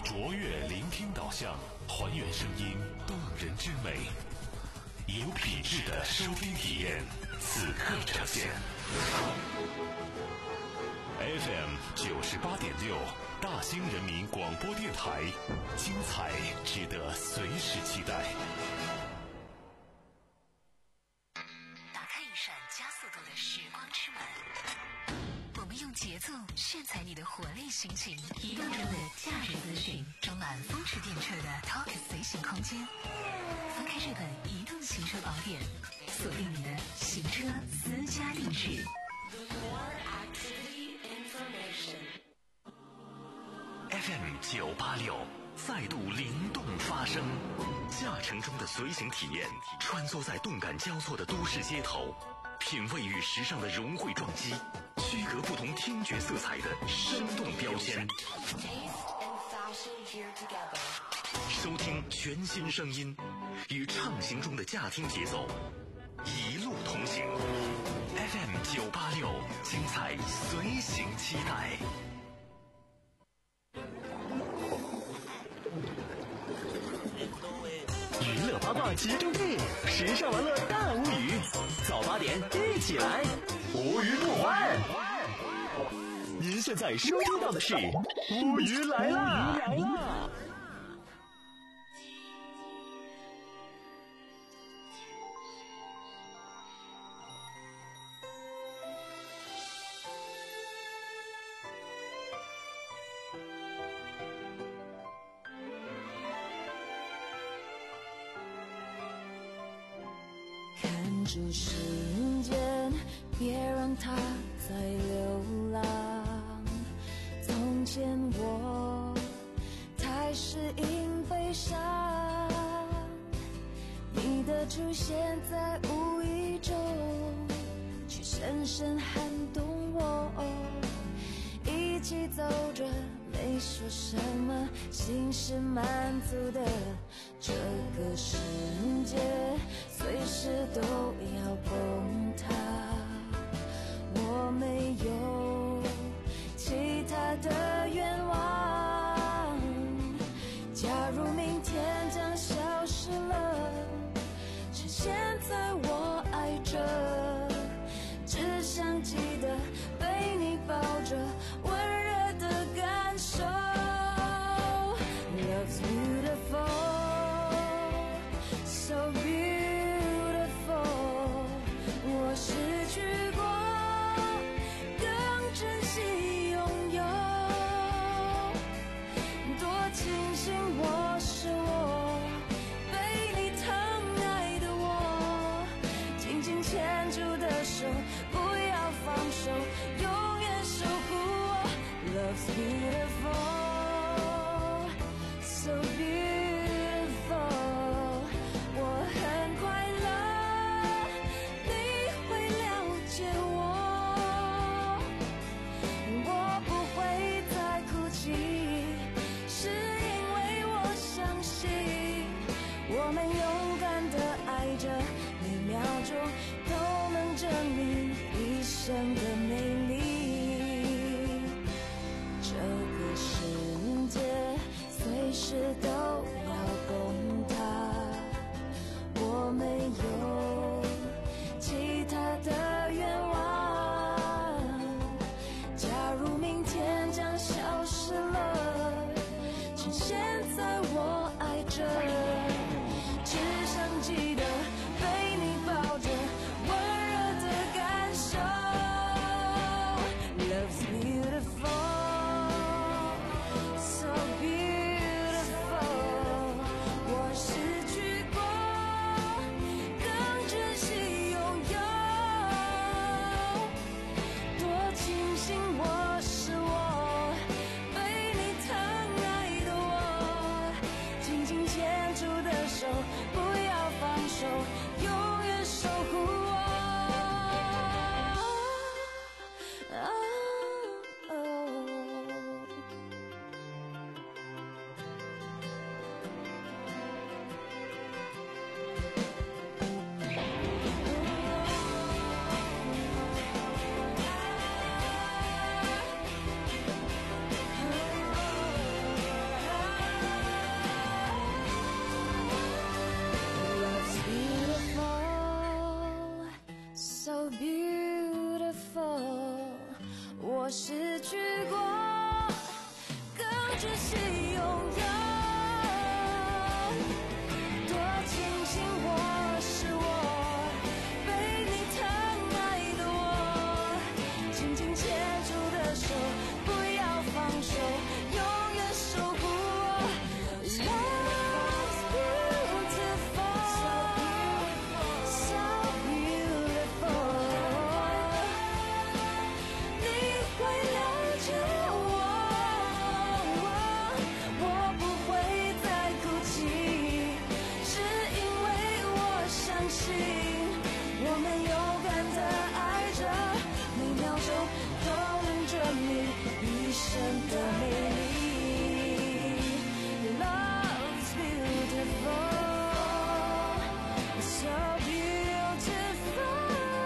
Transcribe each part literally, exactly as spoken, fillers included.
卓越聆听导向，还原声音动人之美，有品质的收听体验，此刻呈现。F M 九十八点六，大兴人民广播电台，精彩值得随时期待。 打开一扇加速度的时光之门，我们用节奏炫彩你的活力心情，移动中的驾驶资讯，装满风驰电掣的 Talk 随行空间。翻开这本移动行车宝典，锁定你的行车私家定制。 F M 九八六再度灵动发声，驾乘中的随行体验，穿梭在动感交错的都市街头，品味与时尚的融汇撞击，区隔不同听觉色彩的生动标签，收听全新声音，与畅行中的驾听节奏一路同行。 F M 九八六，精彩随行期待。 娱乐八卦集中地，时尚玩乐大无语，早八点一起来，无语不欢。您现在收听到的是无语来啦！来啦！ 看住时间，别让它再流浪。从前我太适应悲伤，你的出现在无意中，却深深撼动我。一起走着，没说什么，心是满足的。这个世界随时都要崩塌，我没有其他的愿望。假如明天将消失了，趁现在我爱着，只想记得被你抱着，温热的感受。Love's beautiful, so beautiful. 我失去过，更珍惜拥有。多庆幸我是我，被你疼爱的我， 窒息拥有。多庆幸我是我，被你疼爱的我，紧紧牵住的手，不要放手，永远守护我。Love's beautiful, so beautiful. 你会了解我，我不会再哭泣，是因为我相信，我们勇敢地爱着，每秒钟都能证明一生的美丽。Love's beautiful, so beautiful.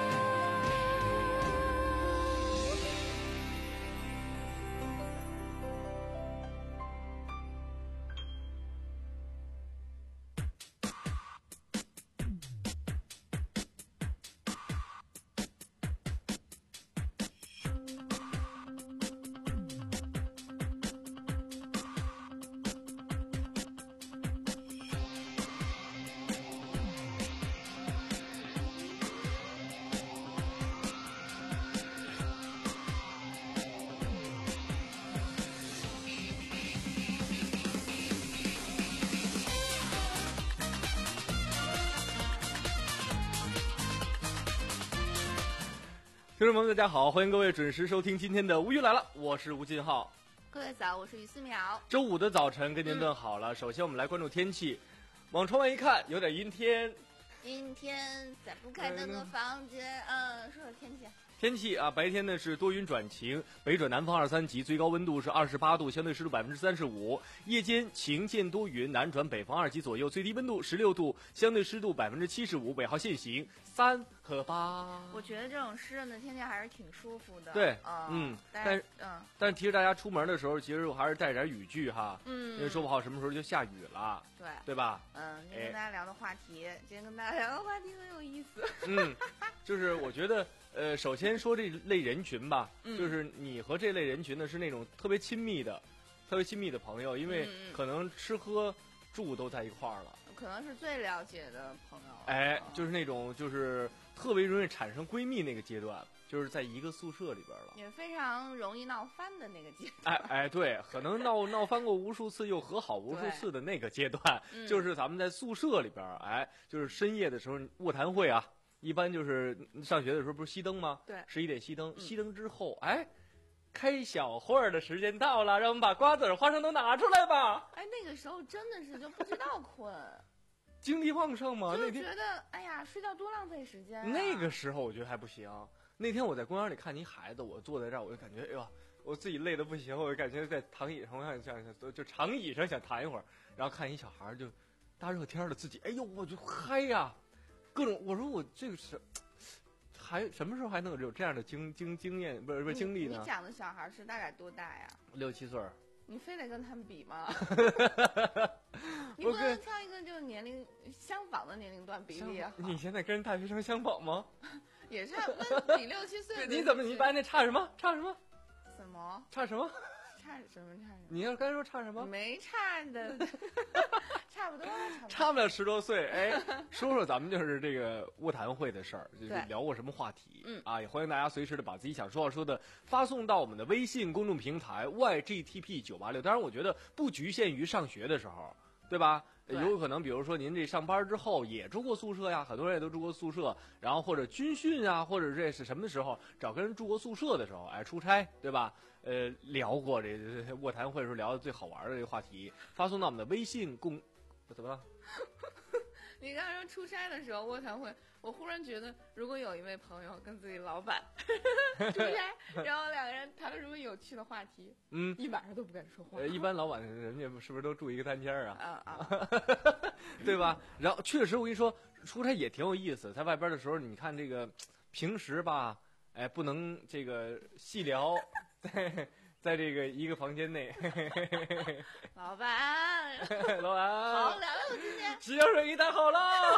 听众朋友们大家好，欢迎各位准时收听今天的无语来了，我是吴金浩。 各位早，我是于思淼。 周五的早晨跟您问好了、嗯、首先我们来关注天气，往窗外一看有点阴天， 阴天在不开灯的房间。嗯，说说天气。 天气啊，白天呢是多云转晴，北转南风二三级，最高温度是二十八度，相对湿度百分之三十五。夜间晴间多云，南转北风二级左右，最低温度十六度，相对湿度百分之七十五。尾号限行三和八。 我觉得这种湿润的天气还是挺舒服的。 对， 嗯， 嗯但是嗯， 但是提示大家出门的时候，其实我还是带点雨具哈， 嗯， 因为说不好什么时候就下雨了。 对， 对吧？ 嗯，今天跟大家聊的话题，哎、今天跟大家聊的话题很有意思。 嗯，就是我觉得。呃，首先说这类人群吧、嗯，就是你和这类人群呢是那种特别亲密的、特别亲密的朋友，因为可能吃喝住都在一块儿了， 可能是最了解的朋友。 哎，就是那种就是特别容易产生闺蜜那个阶段，就是在一个宿舍里边了， 也非常容易闹翻的那个阶段。 哎哎，对，可能闹闹翻过无数次又和好无数次的那个阶段，就是咱们在宿舍里边，哎，就是深夜的时候卧谈会啊。一般就是上学的时候不是熄灯吗？ 对， 十一点熄灯，熄灯之后，哎，开小会儿的时间到了，让我们把瓜子儿、花生都拿出来吧。 哎，那个时候真的是就不知道困， 精力旺盛嘛。 就觉得哎呀，睡觉多浪费时间、啊。 那个时候我觉得还不行。那天我在公园里看一孩子，我坐在这儿，我就感觉哎呦，我自己累得不行，我就感觉在躺椅上，我想想就长椅上想躺一会儿，然后看一小孩就大热天的自己，哎呦，我就嗨呀。各种，我说我这个是，还什么时候还能有这样的经经经验，不是不是经历呢？ 你讲的小孩是大概多大呀？ 六七岁。 你非得跟他们比吗？你不能挑一个就是年龄相仿的年龄段比例啊！ 你现在跟大学生相仿吗？ 也差不多比六七岁。 你怎么你班那差什么？差什么？ 什么？ 差什么？ 差什么差什么？ 你要刚才说差什么？ 没差的，差不多，差不多， 差不了十多岁。哎，说说咱们就是这个卧谈会的事儿，就是聊过什么话题？ 嗯啊，也欢迎大家随时的把自己想说要说的发送到我们的微信公众平台 Y G T P 九八六。当然，我觉得不局限于上学的时候，对吧？有可能，比如说您这上班之后也住过宿舍呀，很多人也都住过宿舍，然后或者军训啊，或者这是什么的时候找跟人住过宿舍的时候，哎，出差，对吧？呃，聊过这卧谈会时候聊的最好玩的这个话题，发送到我们的微信公，怎么了？ 你刚才说出差的时候卧谈会，我忽然觉得，如果有一位朋友跟自己老板出差，然后两个人谈了什么有趣的话题， 嗯， 一晚上都不敢说话。 呃，一般老板人家是不是都住一个单间啊？ 啊啊， 对吧？然后确实，我跟你说，出差也挺有意思。在外边的时候，你看这个平时吧，哎，不能这个细聊，在在这个一个房间内。 老板， 老板， 好聊聊今天。 洗脚水给你带好了。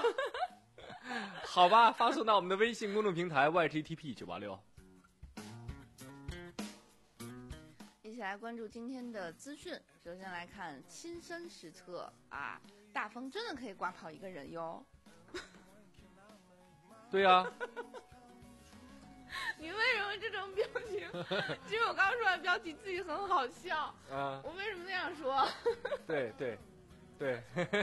好吧，发送到我们的微信公众平台 Y G T P 九八六。 一起来关注今天的资讯。首先来看亲身实测啊，大风真的可以刮跑一个人哟。 对呀、啊。 你为什么这种表情？其实我刚刚说完标题自己很好笑。 啊。 我为什么那样说？ 对对对。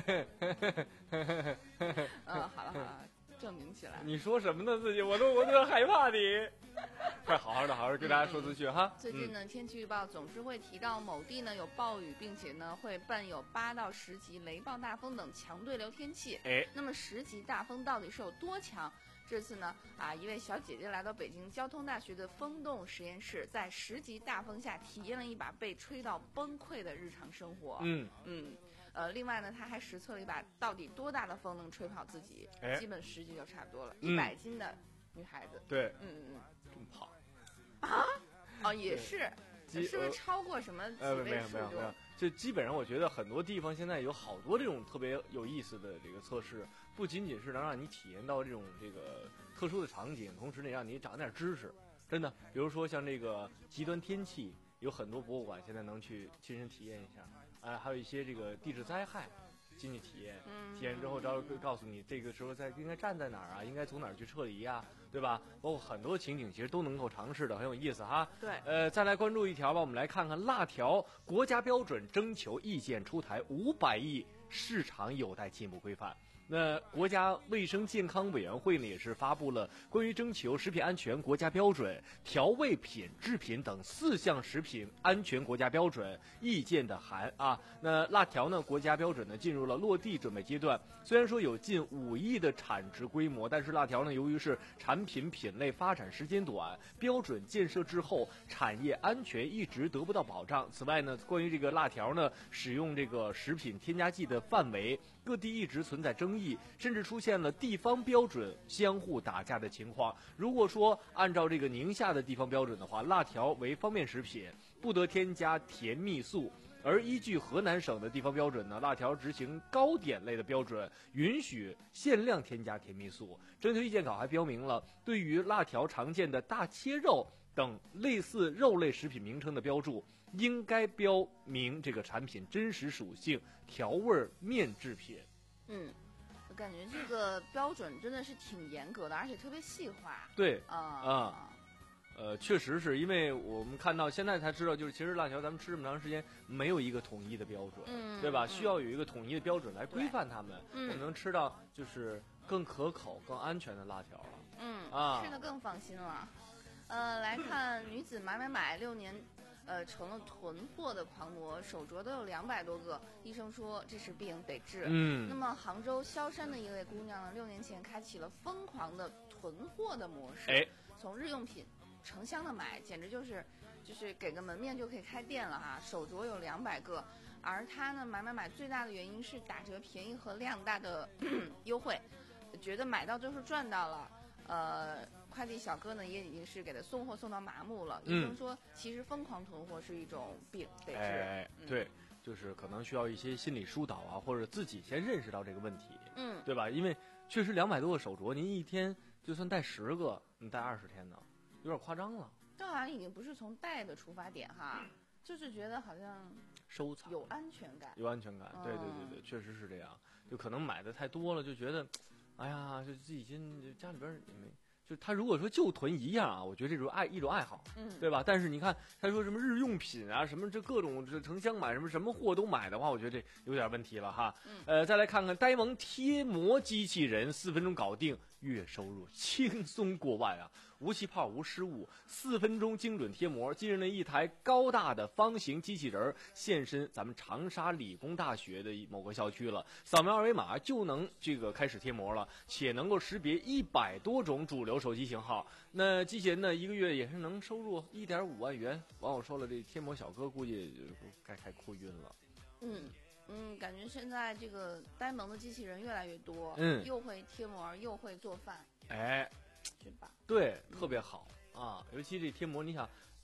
嗯，好了好了，证明起来。 你说什么呢？自己我都我都害怕你。快好好的好好跟大家说资讯哈。 最近呢，天气预报总是会提到某地呢有暴雨，并且呢会伴有八到十级雷暴大风等强对流天气。 哎， 那么十级大风到底是有多强？这次呢，啊，一位小姐姐来到北京交通大学的风洞实验室，在十级大风下体验了一把被吹到崩溃的日常生活。 嗯嗯，呃，另外呢，她还实测了一把到底多大的风能吹跑自己， 哎、 基本十级就差不多了，一百、嗯、斤的女孩子。 对， 嗯嗯嗯， 这么胖啊？哦，也是。是不是超过什么几呃，没位数？ 有没有没有，就基本上我觉得很多地方现在有好多这种特别有意思的这个测试，不仅仅是能让你体验到这种这个特殊的场景，同时呢让你长点知识。真的，比如说像这个极端天气，有很多博物馆现在能去亲身体验一下，啊、呃，还有一些这个地质灾害。进去体验，体验之后，招会告诉你这个时候在应该站在哪儿啊，应该从哪儿去撤离呀、啊，对吧？包括很多情景其实都能够尝试的，很有意思哈。 对， 呃，再来关注一条吧，我们来看看辣条国家标准征求意见出台，五百亿市场有待进一步规范。那国家卫生健康委员会呢，也是发布了关于征求食品安全国家标准、调味品、制品等四项食品安全国家标准意见的函啊。那辣条呢，国家标准呢进入了落地准备阶段。虽然说有近五亿的产值规模，但是辣条呢，由于是产品品类发展时间短，标准建设滞后，产业安全一直得不到保障。此外呢，关于这个辣条呢，使用这个食品添加剂的范围，各地一直存在争议。甚至出现了地方标准相互打架的情况。如果说按照这个宁夏的地方标准的话，辣条为方便食品，不得添加甜蜜素。而依据河南省的地方标准呢，辣条执行糕点类的标准，允许限量添加甜蜜素。征求意见稿还标明了，对于辣条常见的大切肉等类似肉类食品名称的标注，应该标明这个产品真实属性、调味面制品。 嗯。我感觉这个标准真的是挺严格的，而且特别细化。 对啊啊、 呃，呃，确实是因为我们看到现在才知道，就是其实辣条咱们吃这么长时间没有一个统一的标准， 嗯， 对吧？ 嗯、 需要有一个统一的标准来规范它们，我们能吃到就是更可口、更安全的辣条了。 嗯啊， 吃得更放心了。呃，来看女子买买买六年。呃，成了囤货的狂魔，手镯都有两百多个。医生说这是病，得治。 嗯。 那么杭州萧山的一位姑娘呢，六年前开启了疯狂的囤货的模式。 哎， 从日用品成箱的买，简直就是就是给个门面就可以开店了哈。手镯有两百个，而她呢买买买最大的原因是打折便宜和量大的优惠，觉得买到就是赚到了。呃，快递小哥呢也已经是给他送货送到麻木了。医生说，其实疯狂囤货是一种病，得治。 哎，对，就是可能需要一些心理疏导啊，或者自己先认识到这个问题， 嗯， 对吧？因为确实两百多个手镯，您一天就算戴十个，你戴二十天呢，有点夸张了。 这好像已经不是从戴的出发点哈，就是觉得好像收藏有安全感， 有安全感。对对对对，确实是这样。就可能买的太多了，就觉得。哎呀，就自己心家里边也没，就他如果说就囤一样啊，我觉得这种爱一种爱好， 嗯， 对吧？但是你看他说什么日用品啊，什么这各种这成箱买什么什么货都买的话，我觉得这有点问题了哈。 嗯、 呃，再来看看呆萌贴膜机器人，四分钟搞定，月收入轻松过万啊！无气泡无失误，四分钟精准贴膜。近日呢，一台高大的方形机器人现身咱们长沙理工大学的某个校区了，扫描二维码就能这个开始贴膜了，且能够识别一百多种主流手机型号。那机器人呢，一个月也是能收入一点五万元。网友说了，这贴膜小哥估计该开哭晕了。 嗯。嗯，感觉现在这个呆萌的机器人越来越多， 嗯， 又会贴膜，又会做饭， 哎， 是吧？ 对，特别好、嗯、啊！尤其这贴膜，你想，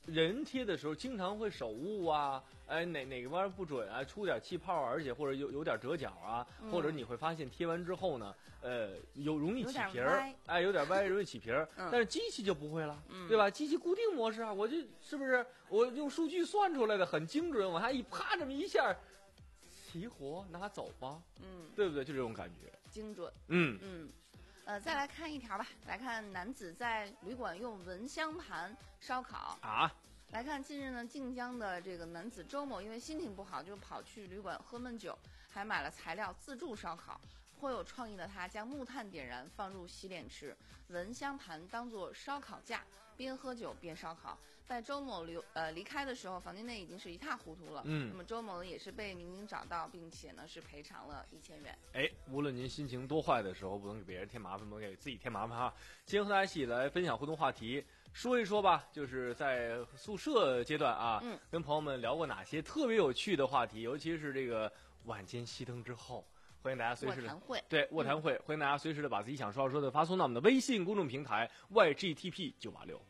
人贴的时候经常会手误啊，哎哪哪个弯不准啊，出点气泡，而且或者有有点折角啊， 嗯、 或者你会发现贴完之后呢，呃有容易起皮儿， 哎有点歪，容易起皮儿， 嗯、 但是机器就不会了， 嗯、 对吧？机器固定模式啊，我就是不是我用数据算出来的很精准，往下一啪这么一下，齐活拿走吧， 嗯， 对不对？就这种感觉， 精准， 嗯嗯。呃，再来看一条吧。来看男子在旅馆用蚊香盘烧烤啊。 来看近日呢，晋江的这个男子周某因为心情不好，就跑去旅馆喝闷酒，还买了材料自助烧烤。颇有创意的他将木炭点燃，放入洗脸池，蚊香盘当作烧烤架，边喝酒边烧烤。在周某离呃离开的时候，房间内已经是一塌糊涂了。 嗯， 那么周某呢也是被民警找到，并且呢是赔偿了一千元。 哎，无论您心情多坏的时候，不能给别人添麻烦，不能给自己添麻烦哈。今天和大家一起来分享互动话题，说一说吧，就是在宿舍阶段啊， 嗯， 跟朋友们聊过哪些特别有趣的话题，尤其是这个晚间熄灯之后。欢迎大家随时的卧谈会， 对卧谈会、嗯，欢迎大家随时的把自己想说要说的发送到我们的微信公众平台 Y G T P 九八六。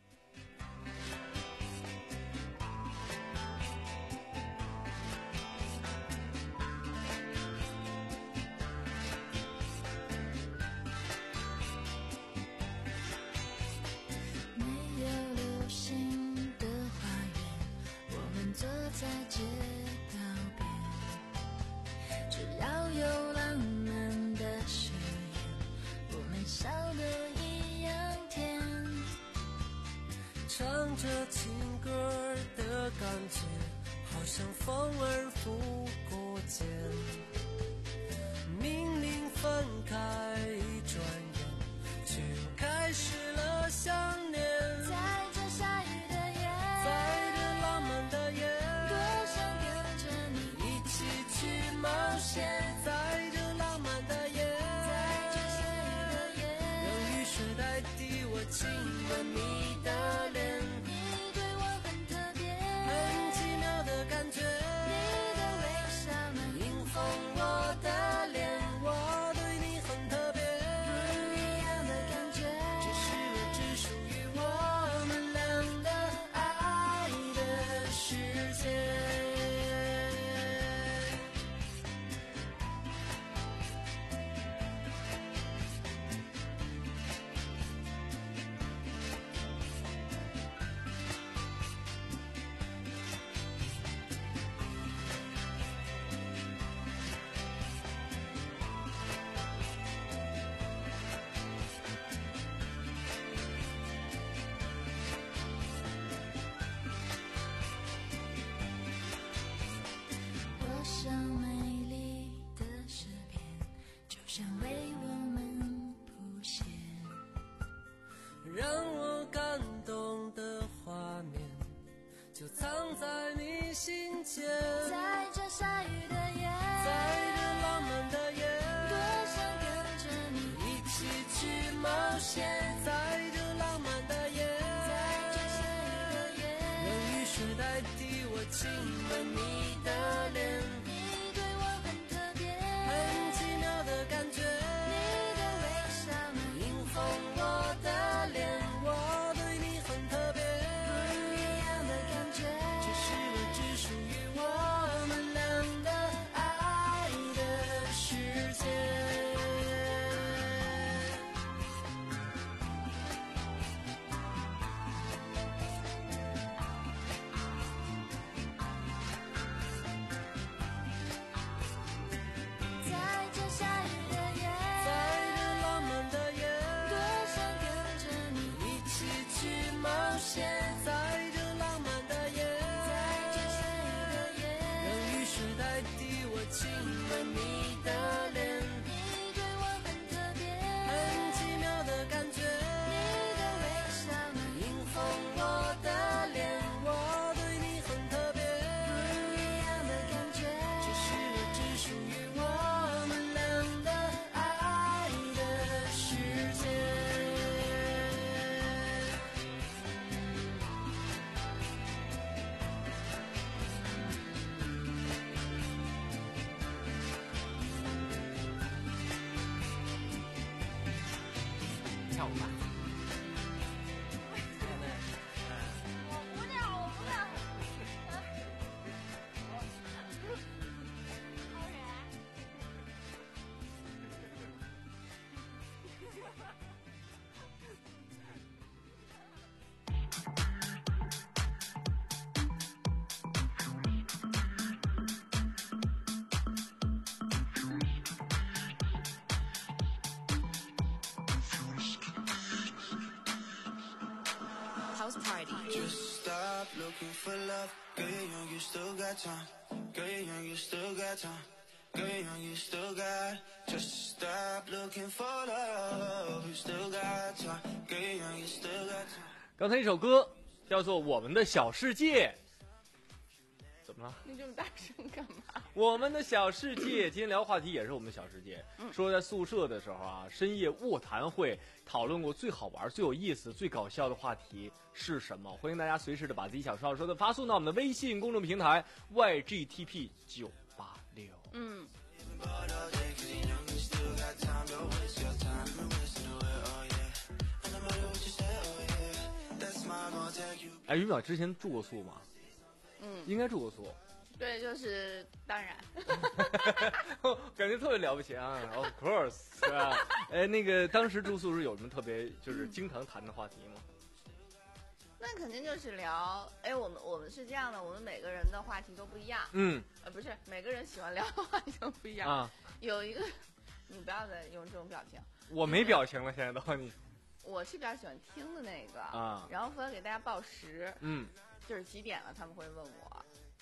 没有流星的花园，我们坐在街道边，只要有浪漫的誓言，我们笑得一样甜。 唱着情歌的感觉，好像风儿拂过肩。明明分开一转眼，却又开始了想念。 在这下雨的夜， 在这浪漫的夜， 多想跟着你一起去冒险。在这浪漫的夜， 在这下雨的夜， 让雨水代替我亲吻你的脸。 你对我很特别， 很奇妙的感觉。 你的微笑能迎风我的脸，我对你很特别， 不一样的感觉， 这是我只属于我们俩的爱的世界。 我想美丽的诗篇，就像为我们谱写。 让我感动的画面，就藏在你心间。 在这下雨的夜， 在这浪漫的夜， 多想跟着你一起去冒险。在这浪漫的夜， 在这下雨的夜， 让雨水代替我亲吻你的脸。 你对我很特别， 很奇妙的感觉。 你的微笑能迎风我的脸，我对你很特别， 不一样的感觉， 这是我只属于我们俩的爱的世界。 在这下雨的夜， 在这浪漫的夜， 多想跟着你一起去冒险。在这浪漫的夜， 在这下雨的夜， 让雨水代替我亲吻你的脸。 你对我很特别， 很奇妙的感觉。 你的微笑能迎风我的脸，我对你很特别， 不一样的感觉， 这是我只属于我们俩的爱的世界。 跳舞吧。 我不跳，我 house party. Just stop looking for love. Girl, you're young, you still got time. Girl, you're young, you still got time. Girl, you're young, you still got. Just stop looking for love. You still got time. Girl, you're young, you still got time. 刚才一首歌叫做《我们的小世界》，怎么了？ 你这么大声干嘛？ 我们的小世界，今天聊话题也是我们的小世界。 嗯、 说在宿舍的时候啊，深夜卧谈会讨论过最好玩、最有意思、最搞笑的话题是什么？欢迎大家随时的把自己想说说的发送到我们的微信公众平台 Y G T P 九八六。 嗯。 哎，于淼之前住过宿吗？ 嗯， 应该住过宿。 对，就是当然， 感觉特别了不起啊 ！Of course， 是吧？哎，那个当时住宿时有什么特别就是经常谈的话题吗？ 那肯定就是聊，哎，我们我们是这样的，我们每个人的话题都不一样。 嗯， 呃，不是每个人喜欢聊的话题都不一样。 啊， 有一个，你不要再用这种表情。 我没表情了，现在都你。 我是比较喜欢听的那个啊， 然后负责给大家报时。 嗯， 就是几点了，他们会问我。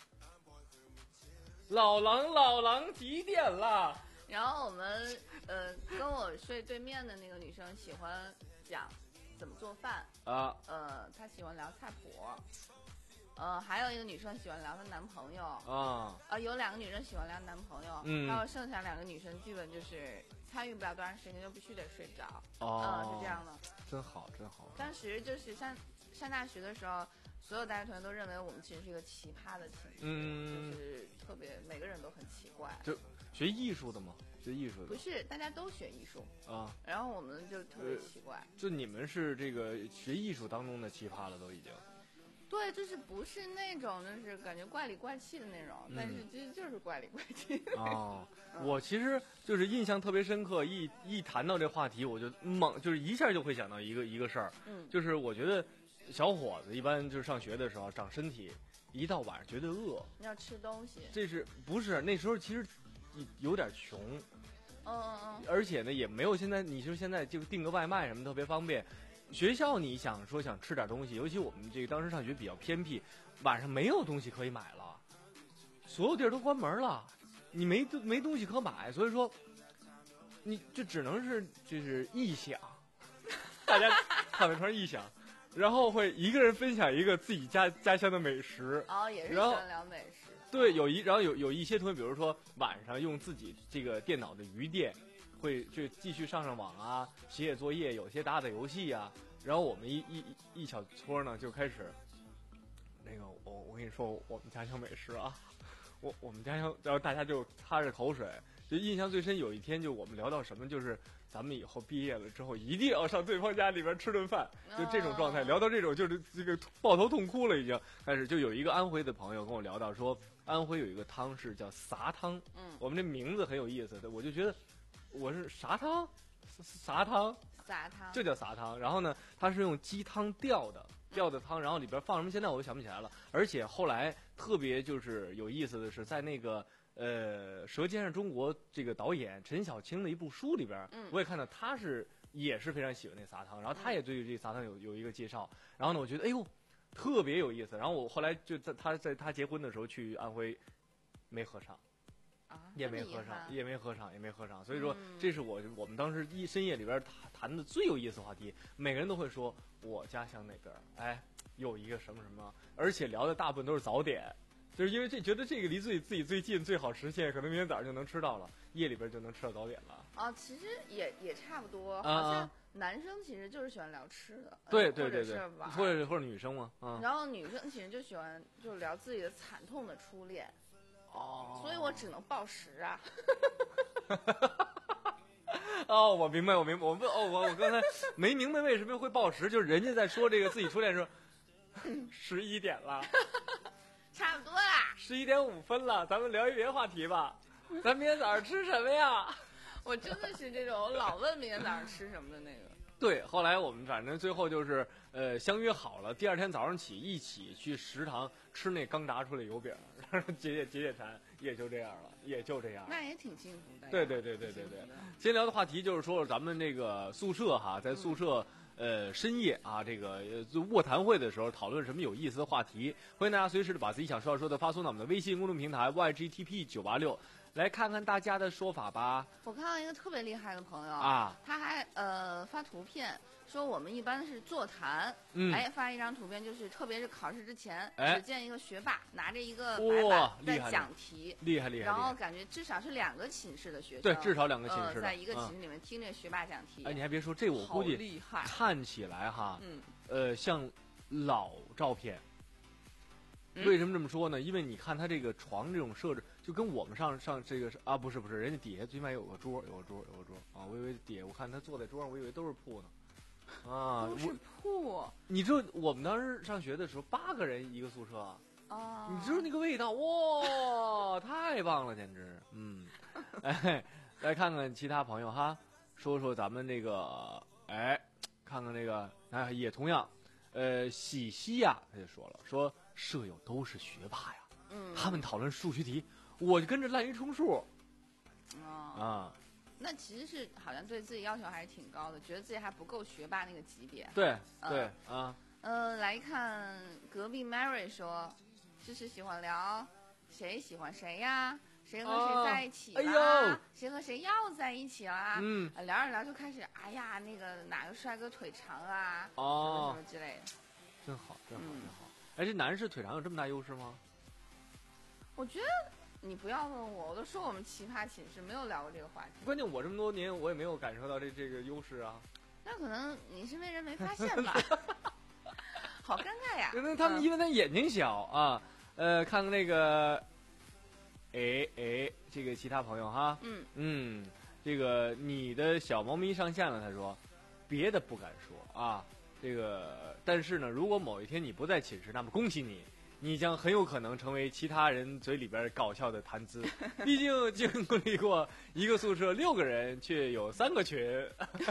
老狼，老狼几点了？ 然后我们呃跟我睡对面的那个女生喜欢讲怎么做饭啊， 呃她喜欢聊菜谱，呃还有一个女生喜欢聊她男朋友啊， 呃有两个女生喜欢聊男朋友， 嗯， 然后剩下两个女生基本就是参与不了多长时间就必须得睡着， 哦， 嗯、呃、是这样的， 真好真好。 当时就是上上大学的时候。所有大学同学都认为我们其实是一个奇葩的情侣，嗯，就是特别每个人都很奇怪。 就学艺术的吗？学艺术的？ 不是，大家都学艺术啊。 然后我们就特别奇怪。 呃、就你们是这个学艺术当中的奇葩了，都已经。 对，就是不是那种就是感觉怪里怪气的那种，嗯、但是其实就是怪里怪气的。 哦，嗯、我其实就是印象特别深刻，一一谈到这话题，我就猛就是一下就会想到一个一个事儿， 嗯， 就是我觉得。小伙子一般就是上学的时候长身体，一到晚上觉得饿， 要吃东西。 这是不是那时候其实有点穷， 嗯嗯嗯， 而且呢也没有现在你说现在就订个外卖什么特别方便。学校你想说想吃点东西，尤其我们这个当时上学比较偏僻，晚上没有东西可以买了，所有地儿都关门了，你没没东西可买，所以说你就只能是就是臆想，大家躺在床上臆想。然后会一个人分享一个自己家家乡的美食， 哦，也是喜欢聊美食。 对，有一然后有有一些同学，比如说晚上用自己这个电脑的余电，会就继续上上网啊，写写作业，有些打打游戏啊。然后我们一一一小撮呢就开始，那个我我跟你说我们家乡美食啊，我我们家乡，然后大家就擦着口水。就印象最深，有一天就我们聊到什么，就是咱们以后毕业了之后一定要上对方家里边吃顿饭，就这种状态。聊到这种就是这个抱头痛哭了，已经开始。就有一个安徽的朋友跟我聊到说，安徽有一个汤是叫撒汤， 嗯， 我们这名字很有意思的，我就觉得我是啥汤，啥汤， 撒汤， 就叫撒汤。然后呢，它是用鸡汤吊的。吊的汤，然后里边放什么？现在我就想不起来了。而且后来特别就是有意思的是，在那个呃《舌尖上中国》这个导演陈小青的一部书里边， 嗯， 我也看到他是也是非常喜欢那撒汤，然后他也对于这撒汤有有一个介绍。然后呢，我觉得哎呦特别有意思。然后我后来就在他在他结婚的时候去安徽，没喝上。 啊， 也没喝上，也没喝上，也没喝上。所以说，这是我我们当时一深夜里边谈谈的最有意思的话题。每个人都会说，我家乡那边，哎，有一个什么什么，而且聊的大部分都是早点，就是因为这觉得这个离自己自己最近，最好实现，可能明天早上就能吃到了，夜里边就能吃到早点了。 啊，其实也也差不多， 啊、 好像男生其实就是喜欢聊吃的， 对对对对， 或者是或者女生嘛，啊。 然后女生其实就喜欢就聊自己的惨痛的初恋。 哦， 所以我只能报时啊。 哦，我明白，我明白，我问哦，我我刚才没明白为什么会报时，就是人家在说这个自己初恋的时候，十一点了， 差不多啦， 十一点五分了，咱们聊一别话题吧。咱明天早上吃什么呀？ 我真的是这种老问明天早上吃什么的那个。 对，后来我们反正最后就是呃相约好了，第二天早上起一起去食堂吃那刚炸出来油饼，然后解解解解馋，也就这样了，也就这样。 那也挺幸福的。 对对对对对对。今天聊的话题就是说咱们这个宿舍哈，在宿舍呃深夜啊这个呃卧谈会的时候讨论什么有意思的话题，欢迎大家随时的把自己想说要说的发送到我们的微信公众平台 Y G T P 九八六，来看看大家的说法吧。 我看到一个特别厉害的朋友啊， 他还呃发图片说我们一般是座谈， 嗯， 哎，发一张图片，就是特别是考试之前， 哎， 只见一个学霸拿着一个白板在讲题， 厉害厉害， 然后感觉至少是两个寝室的学生， 对，至少两个寝室的、 呃、在一个寝室里面听这个学霸讲题。 哎，你还别说，这我估计厉害， 看起来哈， 嗯， 呃，像老照片。为什么这么说呢？因为你看他这个床这种设置，就跟我们上上这个啊，不是不是，人家底下最起码有个桌，有个桌，有个桌啊。我以为底下，我看他坐在桌上，我以为都是铺呢，啊， 都是铺。 你知道我们当时上学的时候，八个人一个宿舍啊， 哦， 你知道那个味道，哇，太棒了，简直，嗯，哎，来看看其他朋友哈，说说咱们这个，哎，看看这个，哎，也同样，呃，喜西呀，他就说了，说。舍友都是学霸呀， 嗯， 他们讨论数学题，我就跟着滥竽充数， 哦、 啊， 那其实是好像对自己要求还是挺高的，觉得自己还不够学霸那个级别。 对、嗯、对啊， 呃，来看隔壁 Mary 说，芝芝喜欢聊谁喜欢谁呀，谁和谁在一起啦、 哦哎、 谁和谁要在一起啦， 嗯， 聊着聊就开始，哎呀，那个哪个帅哥腿长啊， 哦， 什么什么之类的， 真好，真好， 嗯、 真好。哎，这男士腿长有这么大优势吗？ 我觉得你不要问我，我都说我们奇葩寝室没有聊过这个话题。 关键我这么多年我也没有感受到这这个优势啊。 那可能你身边人没发现吧？好尴尬呀！ 因为他们、嗯、因为他眼睛小啊。呃，看看那个，哎哎，这个其他朋友哈， 嗯嗯，这个你的小猫咪上线了，他说，别的不敢说啊。这个，但是呢，如果某一天你不在寝室，那么恭喜你，你将很有可能成为其他人嘴里边搞笑的谈资。毕竟经历过一个宿舍六个人，却有三个群。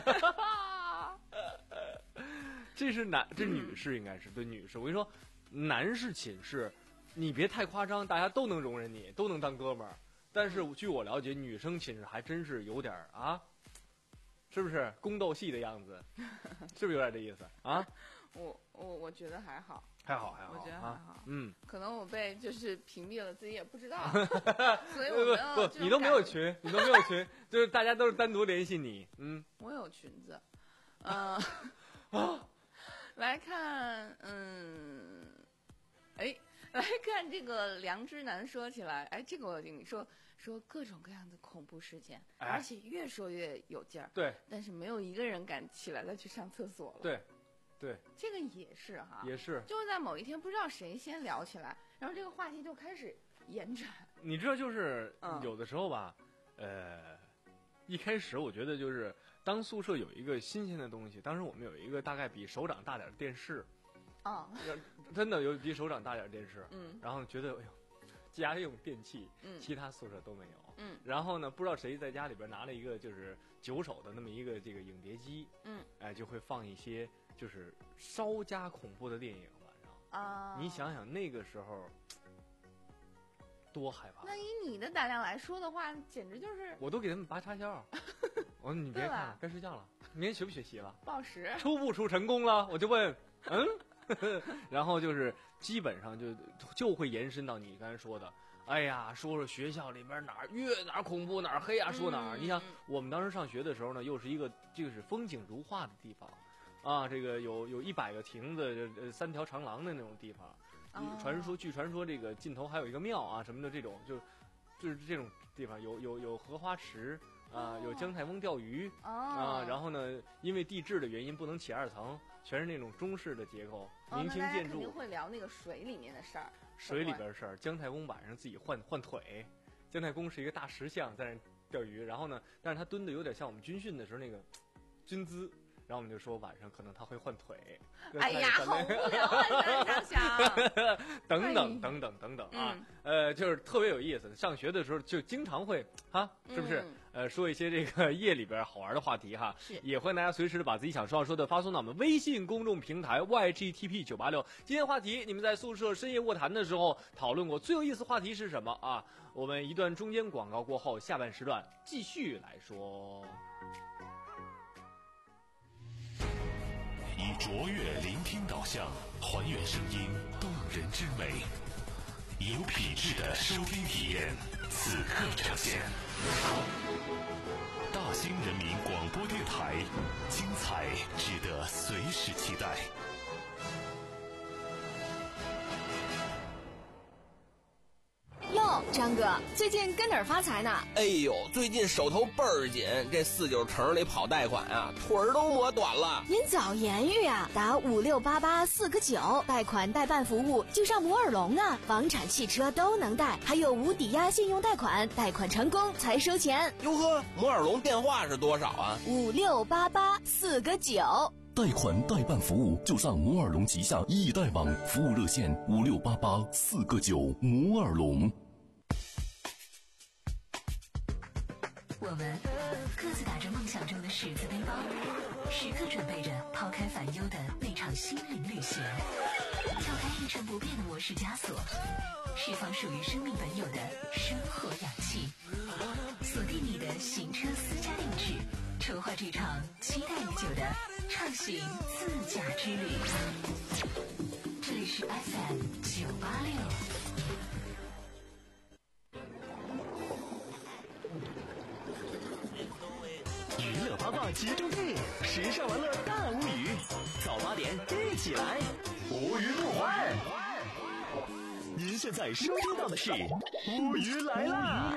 这是男，这女士应该是对女士。我跟你说，男士寝室，你别太夸张，大家都能容忍你，都能当哥们儿。但是据我了解，女生寝室还真是有点啊。是不是宫斗戏的样子？是不是有点这意思啊？ 我我我觉得还好， 还好还好， 我觉得还好。 啊、嗯， 可能我被就是屏蔽了，自己也不知道，所以我没有不，你都没有群，你都没有群，就是大家都是单独联系你。嗯， 我有裙子，嗯、呃，啊，来看，嗯，哎，来看这个良知男说起来，哎，这个我有经历，说。说各种各样的恐怖事件， 哎、 而且越说越有劲儿。 对， 但是没有一个人敢起来再去上厕所了。 对，对， 这个也是哈， 也是， 就是在某一天不知道谁先聊起来，然后这个话题就开始延展。 你知道，就是、 嗯、 有的时候吧，呃，一开始我觉得就是当宿舍有一个新鲜的东西，当时我们有一个大概比手掌大点的电视， 啊、 哦，真的有比手掌大点的电视， 嗯， 然后觉得哎呦。家用电器， 嗯， 其他宿舍都没有， 嗯， 然后呢，不知道谁在家里边拿了一个就是九手的那么一个这个影碟机， 嗯， 哎，就会放一些就是稍加恐怖的电影晚上啊， 你想想那个时候多害怕。 那以你的胆量来说的话，简直就是我都给他们拔插销。我说你别看了，该睡觉了，明天学不学习了？ 报时出不出成功了？我就问，嗯。然后就是基本上就就会延伸到你刚才说的，哎呀，说说学校里边哪儿越哪儿恐怖哪儿黑啊，说哪儿。 嗯、 你想我们当时上学的时候呢，又是一个就是风景如画的地方，啊，这个有有一百个亭子，呃，三条长廊的那种地方。 哦、 传说据传说这个尽头还有一个庙啊什么的，这种就就是这种地方有有有荷花池。啊，有姜太翁钓鱼、 哦、 啊，然后呢，因为地质的原因不能起二层，全是那种中式的结构， 哦、 明清建筑。 肯定会聊那个水里面的事儿。 水里边的事儿，姜太翁晚上自己换换腿，姜太公是一个大石像在那钓鱼，然后呢，但是他蹲的有点像我们军训的时候那个军姿。然后我们就说晚上可能他会换腿， 哎呀，好无聊啊！想想， 等等等等等等啊， 嗯、 呃，就是特别有意思。上学的时候就经常会啊，是不是？ 嗯、 呃，说一些这个夜里边好玩的话题哈， 是也欢迎大家随时的把自己想说要说的发送到我们微信公众平台 Y G T P 九八六。今天话题，你们在宿舍深夜卧谈的时候讨论过最有意思话题是什么啊？我们一段中间广告过后，下半时段继续来说。 卓越聆听导向，还原声音动人之美，有品质的收听体验，此刻呈现。大兴人民广播电台，精彩值得随时期待。 哟，张哥，最近跟哪儿发财呢？ 哎呦，最近手头倍儿紧，这四九城里跑贷款啊，腿儿都磨短了。 您早言语啊，打五六八八四个九，贷款代办服务就上摩尔龙啊，房产、汽车都能贷，还有无抵押信用贷款，贷款成功才收钱。 哟呵，摩尔龙电话是多少啊？ 五六八八四个九。 贷款代办服务就上摩尔龙旗下易贷网，服务热线五六八八四个九。摩尔龙。 我们各自打着梦想中的十字背包，时刻准备着抛开烦忧的那场心灵旅行，跳开一成不变的模式枷锁，释放属于生命本有的生活氧气，锁定你的行车私家定制，筹划这场期待已久的畅行自驾之旅。这里是 F M 九八六。 娱乐八卦集中地，时尚玩乐大无语。早八点一起来，无鱼不欢。您现在收听到的是无鱼来啦！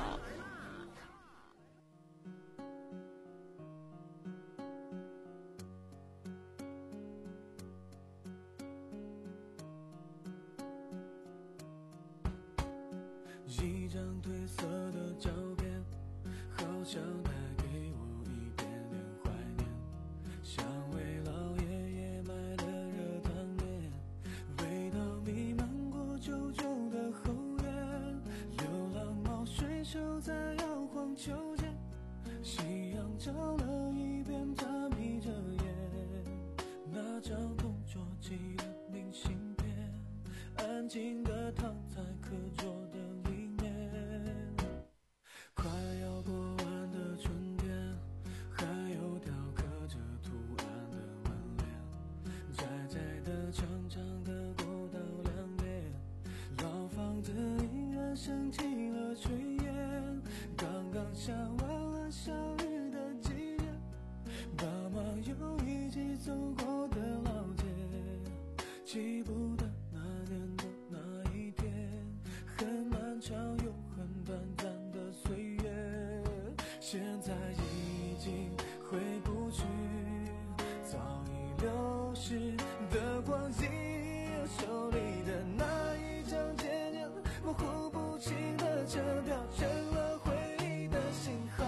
一张褪色的照片，好像带给我一点点怀念，像为老爷爷买的热汤面，味道弥漫过旧旧的后院，流浪猫睡熟在摇晃秋千，夕阳照了一遍，他眯着眼，那张同桌寄的明信片，安静地躺在课桌的里面，快要过完的春天，还有雕刻着图案的门帘，窄窄的长长的过道两边，老房子依然升起了炊烟，刚刚下完了小雨的季节，爸妈又一起走过的老街，记不得那年的那一天，很漫长又很短暂的岁月，现在已经回不去，早已流逝的光阴，手里的那一张渐渐模糊不清的车票，成了回忆的信号。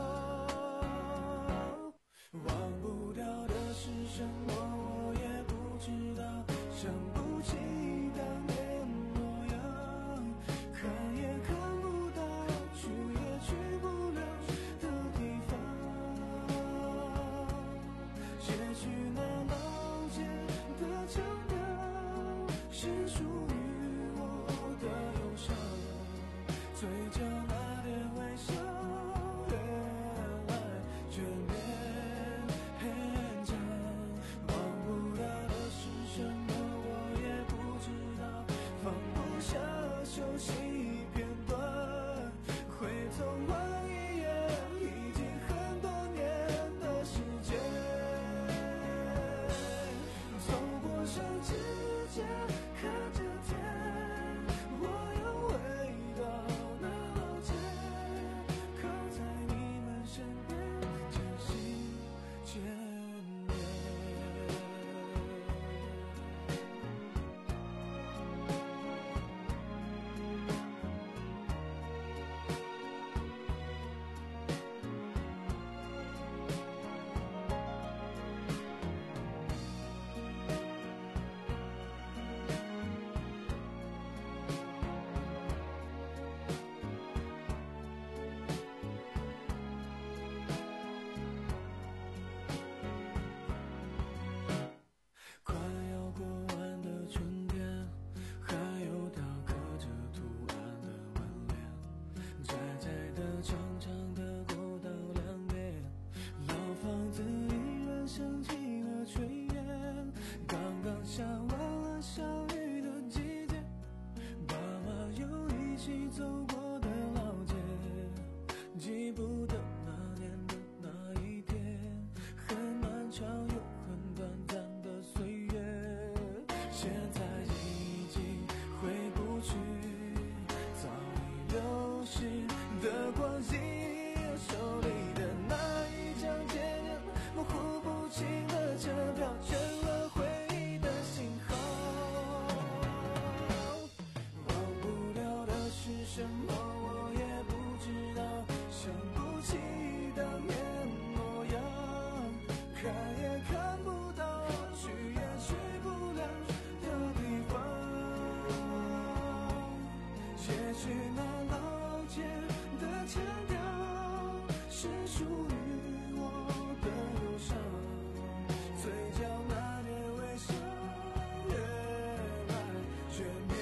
忘不掉的是什么，我也不知道，想不起当年模样，看也看不到，去也去不了的地方，也许那老街的腔调是属于我的忧伤，嘴角那点微笑越来越勉强，忘不掉的是什么，我也不知道，放不下熟悉片段，回头望一眼，已经很多年的时间，走过山之间，看着天，我又回到那老街， 起走过的老街，记不得那年的那一天，很漫长又很短暂的岁月，现在已经回不去，早已流逝的光阴，手里的那一张渐渐模糊不清的车票，成了回忆的信号。忘不了的是什么，我也不知道，想不起当年模样，看也看不到，去也去不了的地方。也许那老街的腔调是属于我的忧伤，嘴角那点微笑越来越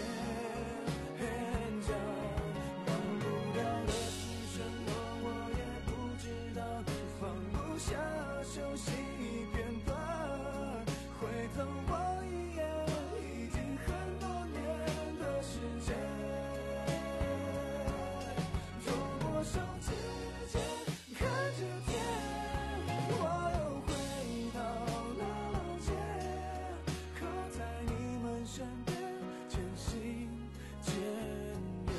勉强。忘不了的是什么，我也不知道，放不下熟悉片段，回头望一眼，已经很多年的时间。透过手指间看着天，我又回到那老街，靠在你们身边，渐行渐远。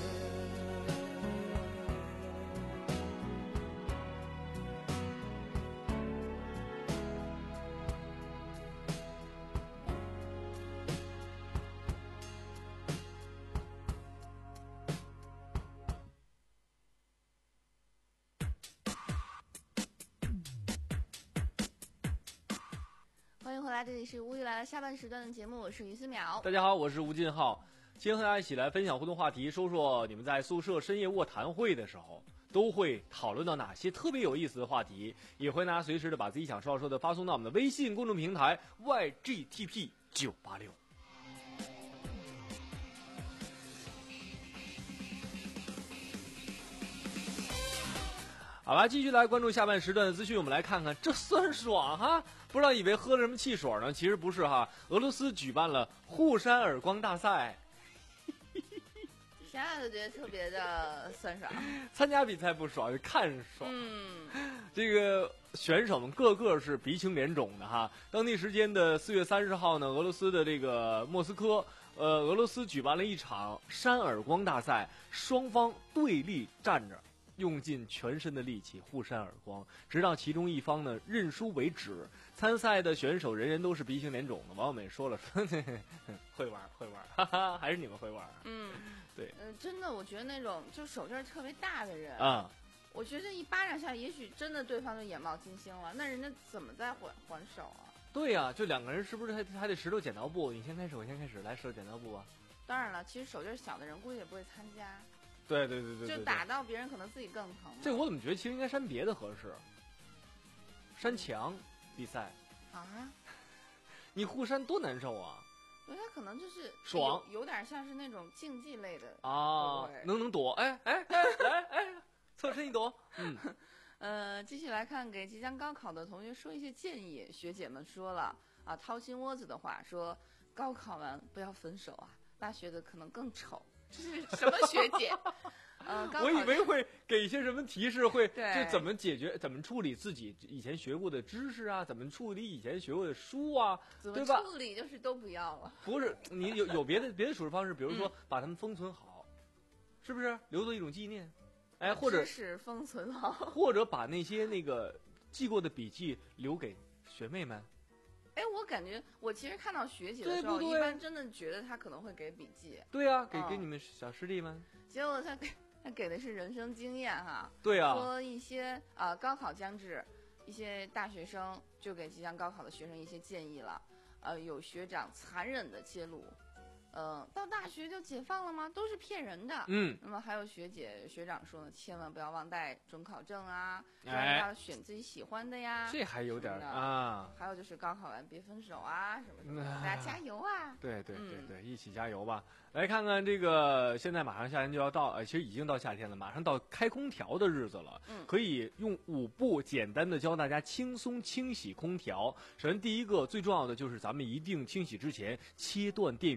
欢迎回来，这里是无语来了下半时段的节目，我是于思淼。 大家好，我是吴进浩，今天和大家一起来分享互动话题，说说你们在宿舍深夜卧谈会的时候都会讨论到哪些特别有意思的话题，也欢迎大家随时的把自己想说要说的发送到我们的微信公众平台 Y G T P 九八六。好吧，继续来关注下半时段的资讯，我们来看看，这酸爽哈！不知道以为喝了什么汽水呢，其实不是哈。俄罗斯举办了护山耳光大赛， 想想就觉得特别的酸爽。 参加比赛不爽，就看爽。 嗯， 这个选手们个个是鼻青脸肿的哈。当地时间的四月三十号呢，俄罗斯的这个莫斯科，呃，俄罗斯举办了一场扇耳光大赛，双方对立站着，用尽全身的力气互扇耳光，直到其中一方呢认输为止。参赛的选手人人都是鼻青脸肿的，网友们也说了说会玩会玩，哈哈，还是你们会玩。 嗯， 对， 呃，真的，我觉得那种就手劲儿特别大的人啊， 我觉得一巴掌下，也许真的对方就眼冒金星了，那人家怎么再还还手啊？ 对呀、啊，就两个人是不是还还得石头剪刀布？你先开始，我先开始，来石头剪刀布吧。 当然了，其实手劲儿小的人估计也不会参加。 对对对 对, 对， 就打到别人可能自己更疼。 这我怎么觉得其实应该扇别的合适？扇墙比赛啊？ 你互扇多难受啊！ 因为他可能就是爽， 有, 有点像是那种竞技类的啊，能能躲，哎哎哎来哎，侧身一躲，嗯。 呃，继续来看，给即将高考的同学说一些建议。学姐们说了啊，掏心窝子的话，说高考完不要分手啊，大学的可能更丑。这是什么学姐？呃， 我以为会给一些什么提示，会就怎么解决、怎么处理自己以前学过的知识啊，怎么处理以前学过的书啊，对吧？ 处理就是都不要了。 不是，你有有别的别的处理方式，比如说把它们封存好，嗯、是不是留作一种纪念？哎，或者知识封存好， 或者把那些那个记过的笔记留给学妹们。 哎，我感觉我其实看到学姐的时候，一般真的觉得她可能会给笔记。 对啊，给、嗯、给你们小师弟们。 结果她给她给的是人生经验哈。 对啊。 说一些啊、呃，高考将至，一些大学生就给即将高考的学生一些建议了。呃，有学长残忍的揭露，呃，到大学就解放了吗？都是骗人的。 嗯。 那么还有学姐学长说呢，千万不要忘带准考证啊，哎，要选自己喜欢的呀。 这还有点啊。 还有就是高考完别分手啊，什么什么的，大家加油啊！ 对对对对，嗯、一起加油吧！来看看这个，现在马上夏天就要到，呃，其实已经到夏天了，马上到开空调的日子了。 嗯， 可以用五步简单的教大家轻松清洗空调。首先，第一个最重要的就是咱们一定清洗之前切断电源。第二。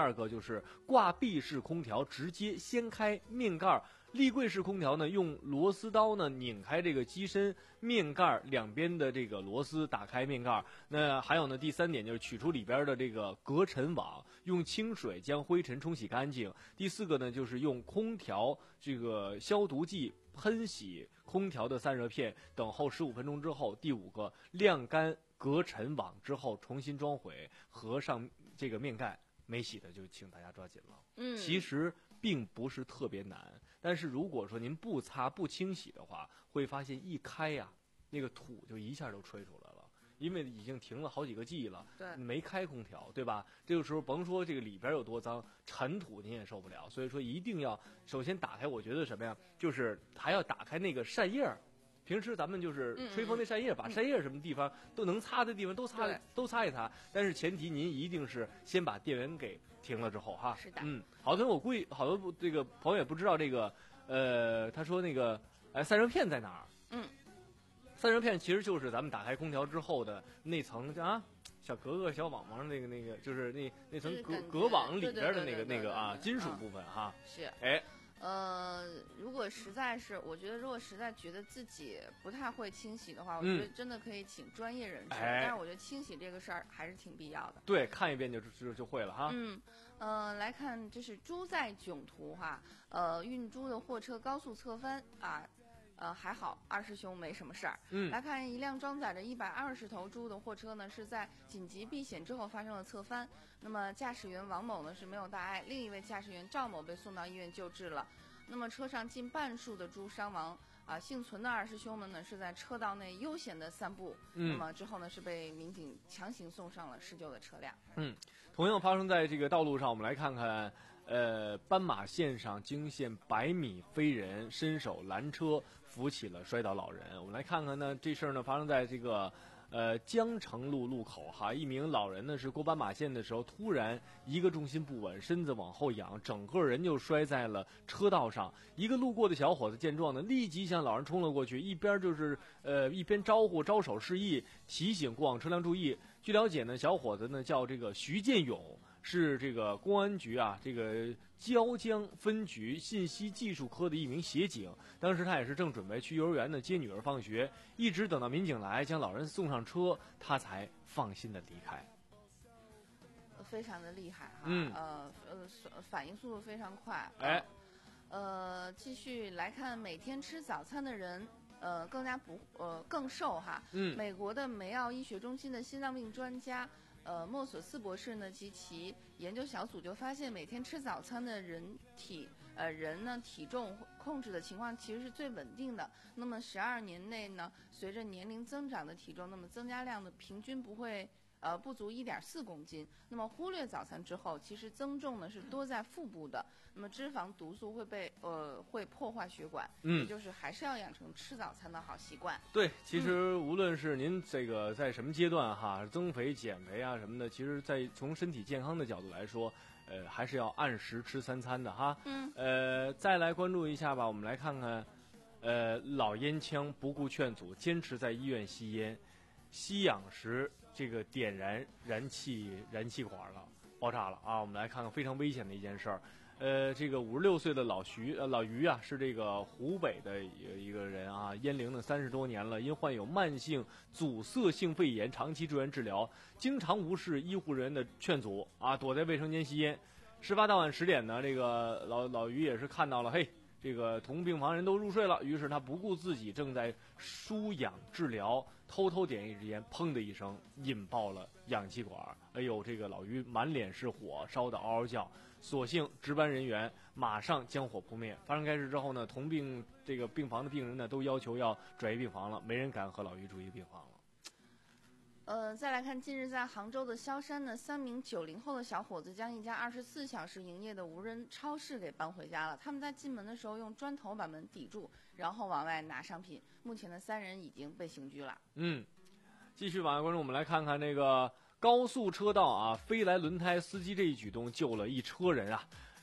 二个就是挂壁式空调，直接掀开面盖。立柜式空调呢，用螺丝刀呢拧开这个机身面盖两边的这个螺丝，打开面盖。那还有呢，第三点就是取出里边的这个隔尘网，用清水将灰尘冲洗干净。第四个呢，就是用空调这个消毒剂喷洗空调的散热片，等候十五分钟之后。第五个，晾干隔尘网之后重新装回，合上这个面盖。没洗的就请大家抓紧了。 嗯， 其实并不是特别难，但是如果说您不擦不清洗的话，会发现一开呀、啊，那个土就一下都吹出来了，因为已经停了好几个季了， 对， 没开空调，对吧？这个时候甭说这个里边有多脏，尘土您也受不了，所以说一定要首先打开，我觉得什么呀，就是还要打开那个扇叶儿。平时咱们就是吹风那扇叶， 嗯、 把扇叶什么地方都能擦的地方都擦都擦一擦，但是前提您一定是先把电源给停了之后哈。 是的。 嗯，好多我估计好多这个朋友也不知道这个，呃，他说那个呃散热片在哪儿？ 嗯， 散热片其实就是咱们打开空调之后的那层啊，小格格小网网那个那个，就是那那层隔隔网里边的那个那个啊金属部分哈。 是。 哎。 呃，如果实在是，我觉得如果实在觉得自己不太会清洗的话，我觉得真的可以请专业人士。 哎、 但是我觉得清洗这个事儿还是挺必要的。 对，看一遍就就就会了哈。 嗯，呃，来看这是猪在囧途哈，呃，运猪的货车高速侧翻啊。呃，还好，二师兄没什么事儿。 嗯， 来看一辆装载着一百二十头猪的货车呢，是在紧急避险之后发生了侧翻。那么驾驶员王某呢是没有大碍，另一位驾驶员赵某被送到医院救治了。那么车上近半数的猪伤亡啊，幸存的二师兄们呢是在车道内悠闲的散步。 嗯， 那么之后呢是被民警强行送上了施救的车辆。 嗯，同样发生在这个道路上，我们来看看。呃，斑马线上惊现百米飞人，伸手拦车扶起了摔倒老人。我们来看看呢，这事儿呢发生在这个呃江城路路口哈，一名老人呢是过斑马线的时候，突然一个重心不稳，身子往后仰，整个人就摔在了车道上。一个路过的小伙子见状呢，立即向老人冲了过去，一边就是呃一边招呼招手示意，提醒过往车辆注意。据了解呢，小伙子呢叫这个徐建勇。是这个公安局啊，这个椒江分局信息技术科的一名协警。当时他也是正准备去幼儿园呢接女儿放学，一直等到民警来将老人送上车，他才放心的离开。 非常的厉害哈， 嗯， 呃呃，反应速度非常快。 哎， 呃，继续来看，每天吃早餐的人。呃，更加不呃更瘦哈。 嗯， 美国的梅奥医学中心的心脏病专家。呃，莫索斯博士呢及其研究小组就发现，每天吃早餐的人体呃人呢体重控制的情况其实是最稳定的。那么十二年内呢，随着年龄增长的体重，那么增加量的平均不会呃不足一点四公斤。那么忽略早餐之后，其实增重呢是多在腹部的。那么脂肪毒素会被呃会破坏血管， 嗯， 也就是还是要养成吃早餐的好习惯。 对，其实无论是您这个在什么阶段哈，增肥减肥啊什么的，其实在从身体健康的角度来说，呃，还是要按时吃三餐的哈。 嗯， 呃，再来关注一下吧，我们来看看，呃，老烟枪不顾劝阻，坚持在医院吸烟，吸氧时这个点燃燃气燃气管了，爆炸了啊！我们来看看非常危险的一件事儿。呃，这个五十六岁的老徐呃老于啊，是这个湖北的一个人啊，烟龄呢三十多年了，因患有慢性阻塞性肺炎，长期住院治疗，经常无视医护人员的劝阻啊，躲在卫生间吸烟。事发当晚十点呢，这个老老于也是看到了，嘿，这个同病房人都入睡了，于是他不顾自己正在输氧治疗，偷偷点一支烟，砰的一声引爆了氧气管。哎呦，这个老于满脸是火，烧得嗷嗷叫。所幸值班人员马上将火扑灭。发生该事之后呢，同病这个病房的病人呢都要求要转移病房了，没人敢和老于住一病房了。 呃，再来看，近日在杭州的萧山呢，三名九零后的小伙子将一家二十四小时营业的无人超市给搬回家了。他们在进门的时候用砖头把门抵住，然后往外拿商品。目前的三人已经被刑拘了。 嗯，继续往下关注，我们来看看这个高速车道啊，飞来轮胎司机这一举动救了一车人啊。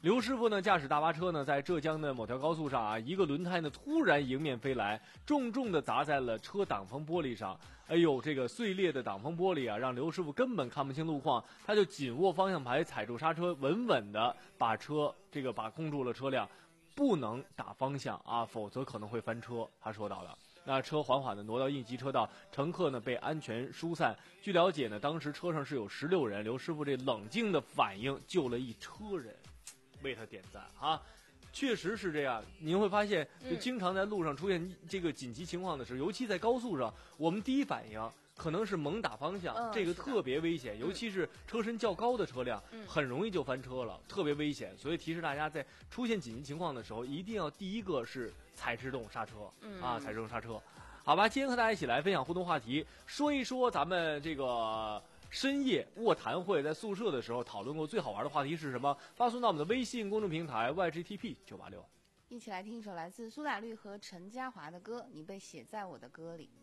刘师傅呢驾驶大巴车呢在浙江的某条高速上啊，一个轮胎呢突然迎面飞来，重重的砸在了车挡风玻璃上。哎呦，这个碎裂的挡风玻璃啊，让刘师傅根本看不清路况，他就紧握方向盘，踩住刹车，稳稳的把车这个把控住了车辆，不能打方向啊，否则可能会翻车。他说到的。那车缓缓地挪到应急车道，乘客呢被安全疏散。据了解呢，当时车上是有十六人，刘师傅这冷静的反应救了一车人，为他点赞啊！确实是这样，您会发现，就经常在路上出现这个紧急情况的时候，尤其在高速上，我们第一反应可能是猛打方向， 嗯、 这个特别危险，尤其是车身较高的车辆，嗯、很容易就翻车了，特别危险。所以提示大家，在出现紧急情况的时候，一定要第一个是踩制动刹车， 嗯、 啊，踩制动刹车。好吧，今天和大家一起来分享互动话题，说一说咱们这个深夜卧谈会在宿舍的时候讨论过最好玩的话题是什么？发送到我们的微信公众平台 Y G T P 九八六。 一起来听一首来自苏打绿和陈嘉华的歌《你被写在我的歌里》。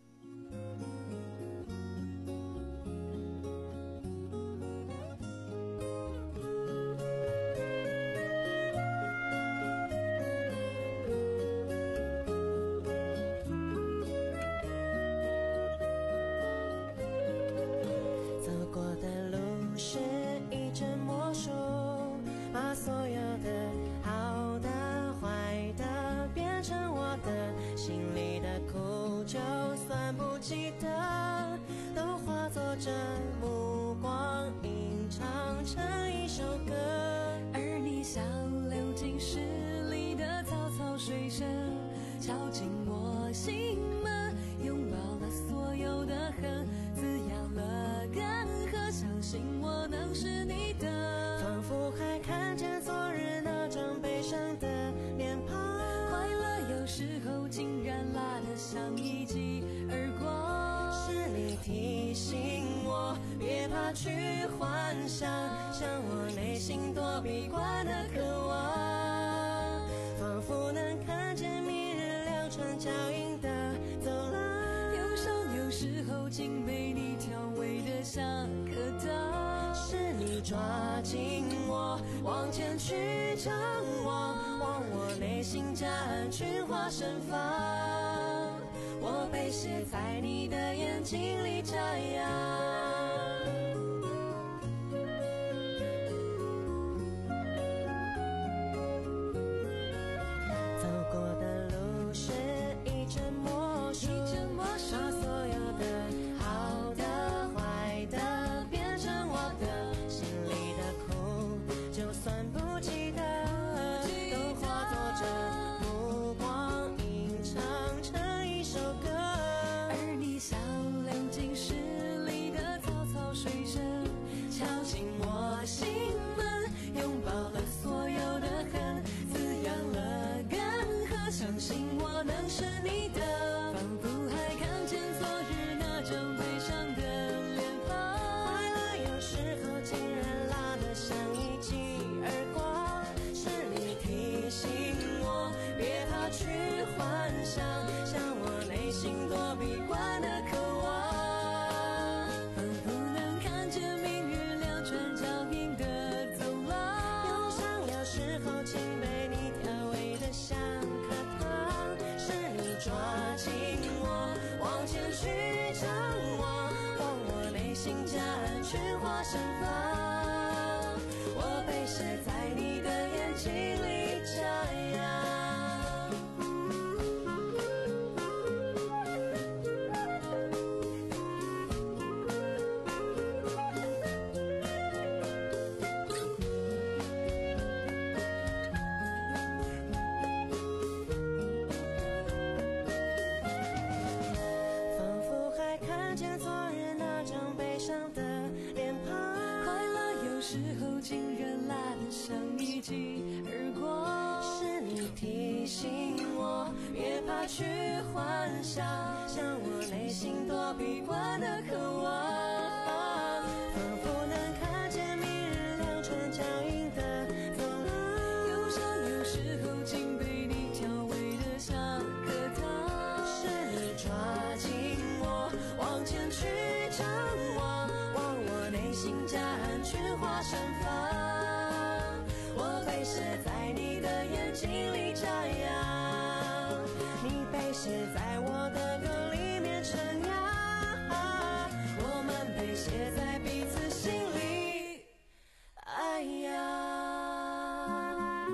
记得都化作这目光吟唱成一首歌， 而你像流进诗里的草草水声，敲进我心门，拥抱了所有的恨，滋养了干涸，相信我能是你的， 仿佛还看见昨日那张悲伤的脸庞， 快乐有时候竟然辣得像一记耳光， 你提醒我别怕去幻想，像我内心多闭关的渴望，仿佛能看见明日两串脚印的走廊， 忧伤有时候竟被你调味的像颗糖， 是你抓紧我往前去张望，望我内心夹岸群花盛放，我被写在你的眼睛里眨样。走过的路是一阵魔术，把所有的好的坏的变成我的，心里的苦就算不记得，都化作这目光吟唱成一首歌， 而你像流进诗里的草草水声，敲进我心门，拥抱了所有的恨，滋养了干涸，相信我能是你的，仿佛还看见昨日那张悲伤的脸庞， 快乐有时候竟然辣得像一记耳光，是你提醒我别怕去幻想，像我内心多闭关的渴望， 仿佛能看见明日两串脚印的走廊， 忧伤有时候竟被你调味的像颗糖，是你抓紧我往前去张望，望我内心夹岸群花盛放，我被写在你的眼睛里眨样。仿佛还看见昨日那张悲伤的脸庞， 快乐有时候竟然辣得像一记耳光， 是你提醒我别怕去幻想，像我内心多闭关的渴望，仿佛能看见明日两串脚印的走廊， 忧伤有时候竟被你调味的像颗糖， 是你抓紧我往前去张望，望我内心夹岸群花盛放，我被写经历这样，你被写在我的歌里面成样，我们被写在彼此心里。哎呀，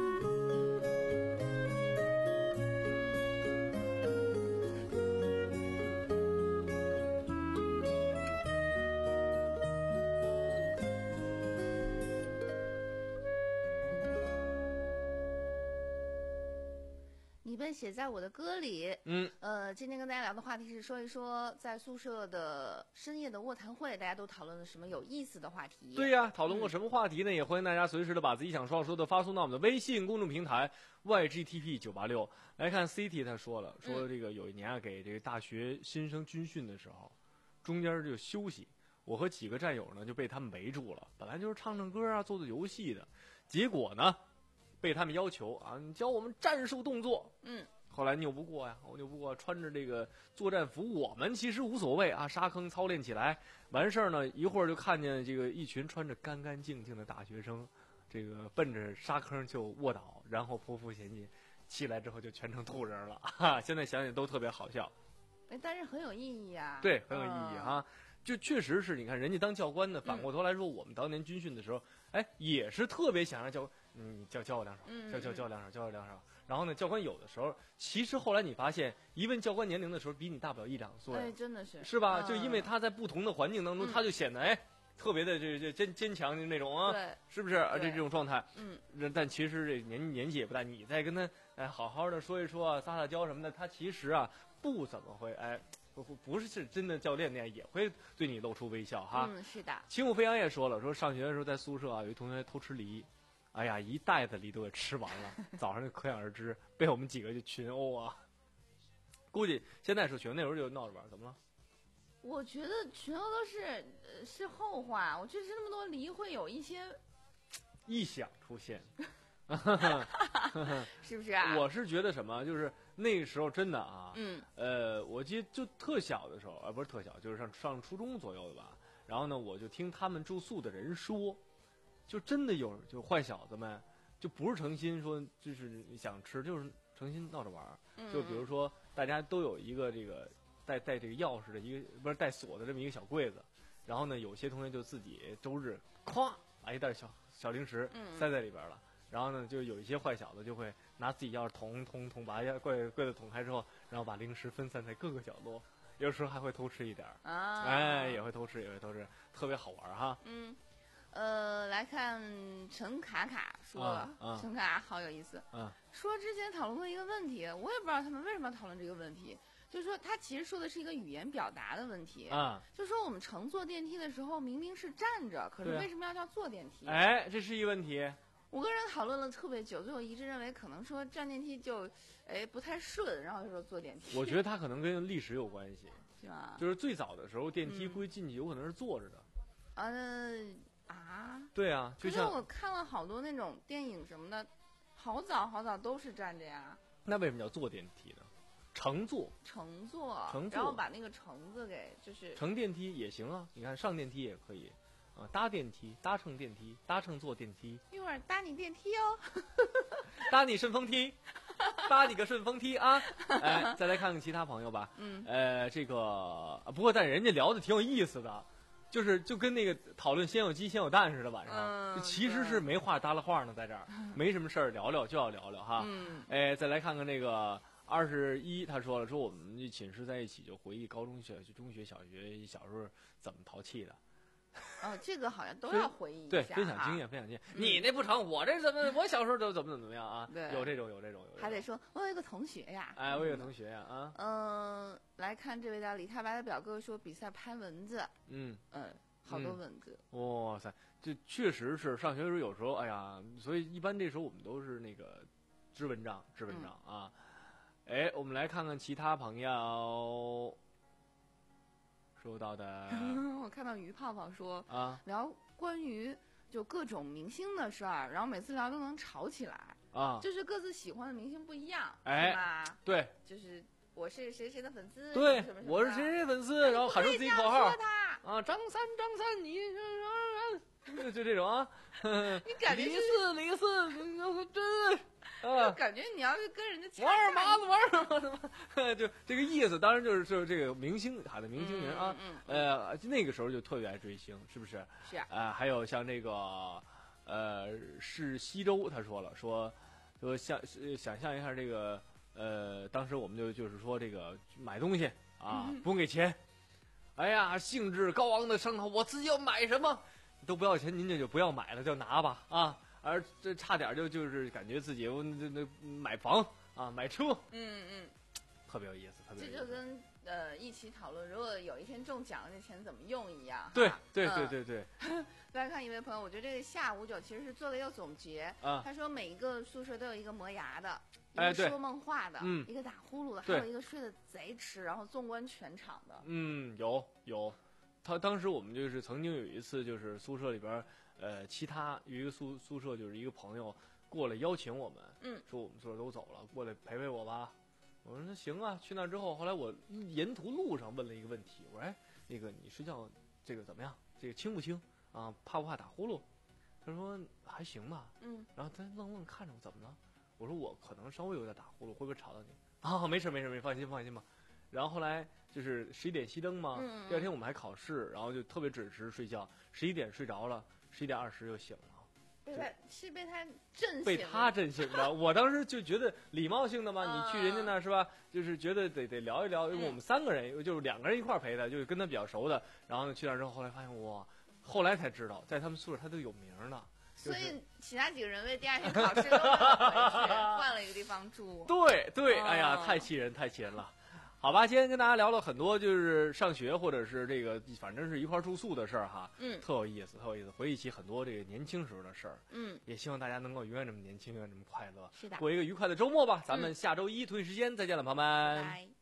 你被写在我的歌里。 嗯， 呃，今天跟大家聊的话题是说一说在宿舍的深夜的卧谈会，大家都讨论了什么有意思的话题？ 对呀、讨论过什么话题呢？也欢迎大家随时的把自己想说说的发送到我们的微信公众平台 Y G T P 九八六。来看 City 他说了，说这个有一年啊，给这个大学新生军训的时候，中间就休息，我和几个战友呢就被他们围住了。本来就是唱唱歌啊、做做游戏的，结果呢，被他们要求啊，你教我们战术动作。 嗯。 后来拗不过呀，我拗不过，穿着这个作战服，我们其实无所谓啊，沙坑操练起来，完事儿呢，一会儿就看见这个一群穿着干干净净的大学生，这个奔着沙坑就卧倒，然后匍匐前进，起来之后就全成土人了，哈，现在想想都特别好笑。 哎，但是很有意义啊。 对，很有意义哈。嗯就确实是你看人家当教官的，反过头来说，我们当年军训的时候，哎，也是特别想让教，嗯，你教教我两手，教教教两手，教我两手。然后呢，教官有的时候，其实后来你发现，一问教官年龄的时候，比你大不了一两岁， 哎，真的是， 是吧？ 嗯、 就因为他在不同的环境当中，嗯、他就显得哎特别的这这坚坚强的那种啊， 对， 是不是啊？这这种状态， 嗯， 但其实这年年纪也不大，你再跟他哎好好的说一说啊，撒撒娇什么的，他其实啊不怎么会哎。不不不是是真的教练那样，也会对你露出微笑哈。 嗯，是的。 轻舞飞扬也说了，说上学的时候在宿舍啊，有一同学偷吃梨，哎呀，一袋子梨都给吃完了，早上就可想而知，被我们几个就群殴啊。估计现在是群，那时候就闹着玩，怎么了？ 我觉得群殴都是呃是后话，我觉得吃那么多梨会有一些异响出现。 是不是啊？ 我是觉得什么，就是那个时候真的啊， 嗯， 呃，我记得就特小的时候，啊，不是特小，就是上上初中左右的吧。然后呢，我就听他们住宿的人说，就真的有就坏小子们，就不是诚心说就是想吃，就是诚心闹着玩儿。 嗯、 就比如说大家都有一个这个带带这个钥匙的一个不是带锁的这么一个小柜子，然后呢，有些同学就自己周日咵把一袋小小零食塞在里边了。嗯然后呢，就有一些坏小子就会拿自己钥匙捅捅捅，把柜柜子捅开之后，然后把零食分散在各个角落，有时候还会偷吃一点儿， 啊， 哎，也会偷吃，也会偷吃，特别好玩哈。 嗯，呃，来看陈卡卡说了， 啊啊、 陈卡卡好有意思， 啊， 说之前讨论过一个问题，我也不知道他们为什么要讨论这个问题。就是说，他其实说的是一个语言表达的问题啊。 就是说，我们乘坐电梯的时候明明是站着，可是为什么要叫坐电梯？ 哎，这是一个问题。 我跟人讨论了特别久，最后一致认为可能说站电梯就，哎不太顺，然后就说坐电梯。 我觉得它可能跟历史有关系， 是吧？ 就是最早的时候电梯归进去有可能是坐着的。 嗯、呃、啊？ 对啊，就像可是我看了好多那种电影什么的，好早好早都是站着呀。 那为什么叫坐电梯呢？乘坐。 乘坐。 乘坐。 然后把那个乘字给就是。 乘电梯也行啊，你看上电梯也可以。啊，搭电梯，搭乘电梯，搭乘坐电梯。 一会儿搭你电梯哦， 搭你顺风梯，搭你个顺风梯啊！哎，再来看看其他朋友吧。 嗯。 呃，这个不过但人家聊的挺有意思的，就是就跟那个讨论先有鸡先有蛋似的，晚上、 嗯、 其实是没话搭了话呢，在这儿没什么事儿聊聊就要聊聊哈。 嗯。 哎，再来看看那个二十一，他说了，说我们这寝室在一起就回忆高中小学、中学、小学小时候怎么淘气的。 哦，这个好像都要回忆一下。 对，分享经验，分享经验。嗯、你那不成，我这怎么？我小时候都怎么怎么样啊？ 对， 有这种，有这种，有这种。 还得说，我有一个同学呀。 哎，我有个同学呀，啊。 嗯、呃，来看这位叫李太白的表哥说，比赛拍蚊子。 嗯嗯，好多蚊子。 嗯、哇塞，这确实是上学的时候，有时候，哎呀，所以一般这时候我们都是那个织蚊帐，织蚊帐、嗯、啊。哎，我们来看看其他朋友。收到的， 我看到于泡泡说啊， 聊关于就各种明星的事儿，然后每次聊都能吵起来啊， 就是各自喜欢的明星不一样， 哎， 是吧？ 对， 就是我是谁谁的粉丝， 对， 什么什么我是谁谁的粉丝，然后喊出自己口号啊， 张三张三，你就就这种啊， 你感觉李四李四，真啊， 感觉你要是跟人家玩儿麻子玩儿麻子，就这个意思。当然就是就是这个明星喊的明星名啊， 嗯嗯、 呃，那个时候就特别爱追星，是不是？ 是啊。 呃，还有像这个呃是西周，他说了说说想想象一下这个呃，当时我们就就是说这个买东西啊， 嗯、 不用给钱。哎呀，兴致高昂的商讨，我自己要买什么，都不要钱，您这就不要买了，就拿吧啊！而这差点就就是感觉自己那那买房啊，买车， 嗯嗯， 特别有意思，特别有意思。 这就跟呃一起讨论，如果有一天中奖，这钱怎么用一样。 对对对对对。 再看一位朋友，我觉得这个下午酒其实是做了一个总结。 啊， 他说每一个宿舍都有一个磨牙的。 哎， 一个说梦话的， 嗯， 一个打呼噜的，还有一个睡得贼迟，然后纵观全场的。 嗯，有有，他当时我们就是曾经有一次，就是宿舍里边，呃，其他有一个宿宿舍就是一个朋友过来邀请我们， 嗯， 说我们宿舍都走了，过来陪陪我吧。我说那行啊，去那之后，后来我沿途路上问了一个问题，我说哎，那个你睡觉这个怎么样？这个轻不轻啊？怕不怕打呼噜？他说还行吧， 嗯， 然后他愣愣看着我，怎么了？我说我可能稍微有点打呼噜，会不会吵到你？啊，没事没事没事，放心放心吧。然后后来就是十一点熄灯嘛， 嗯、 第二天我们还考试，然后就特别准时睡觉，十一点睡着了，十一点二十又醒了。 被他是被他震醒， 被他震醒的。我当时就觉得礼貌性的嘛，你去人家那是吧？就是觉得得得聊一聊，因为我们三个人，就是两个人一块陪他，就是跟他比较熟的。然后去那之后，后来发现哇，后来才知道，在他们宿舍他都有名呢。 所以其他几个人为第二天考试都换了一个地方住。 对对， 哦、 哎呀，太气人，太气人了。好吧，今天跟大家聊了很多，就是上学或者是这个，反正是一块住宿的事儿哈， 嗯， 特有意思，特有意思，回忆起很多这个年轻时候的事儿， 嗯， 也希望大家能够永远这么年轻，永远这么快乐， 是的， 过一个愉快的周末吧。咱们下周一同一时间再见了，朋友们。 拜拜。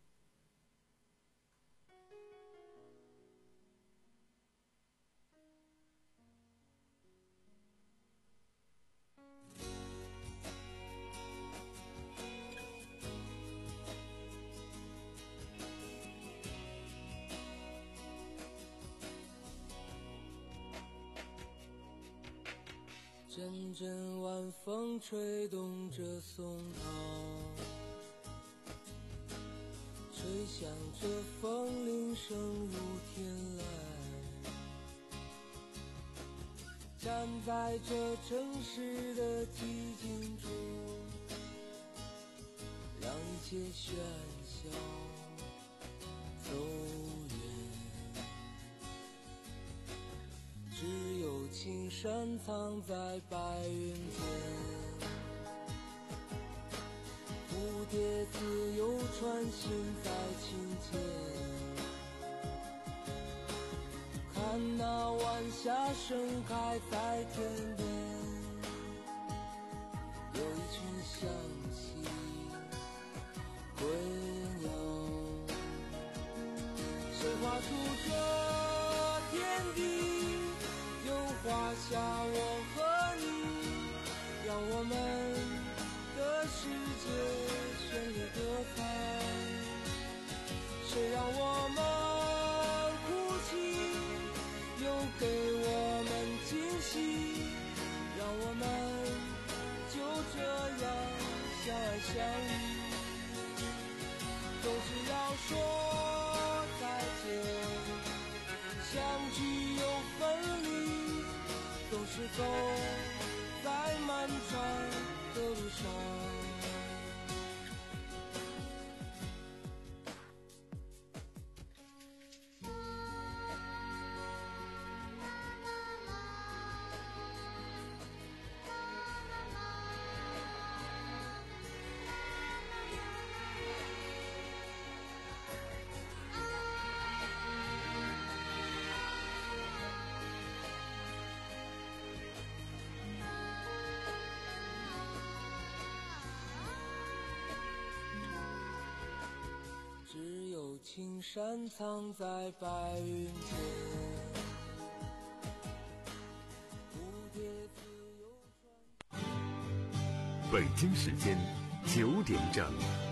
阵阵晚风吹动着松涛，吹响着风铃声如天籁。站在这城市的寂静处，让一切喧嚣走远。只有青山藏在白云间，蝴蝶自由穿行在琴间。看那晚霞盛开在天边，有一群向西归鸟。谁画出这天地，又画下我和你，让我们的世界绚丽多彩。谁让我们哭泣，又给我们惊喜，让我们就这样相爱相依。总是要说再见，相聚又分离，总是走在漫长的路上。只有青山藏在白云间，蝴蝶自由穿。 北京时间九点整。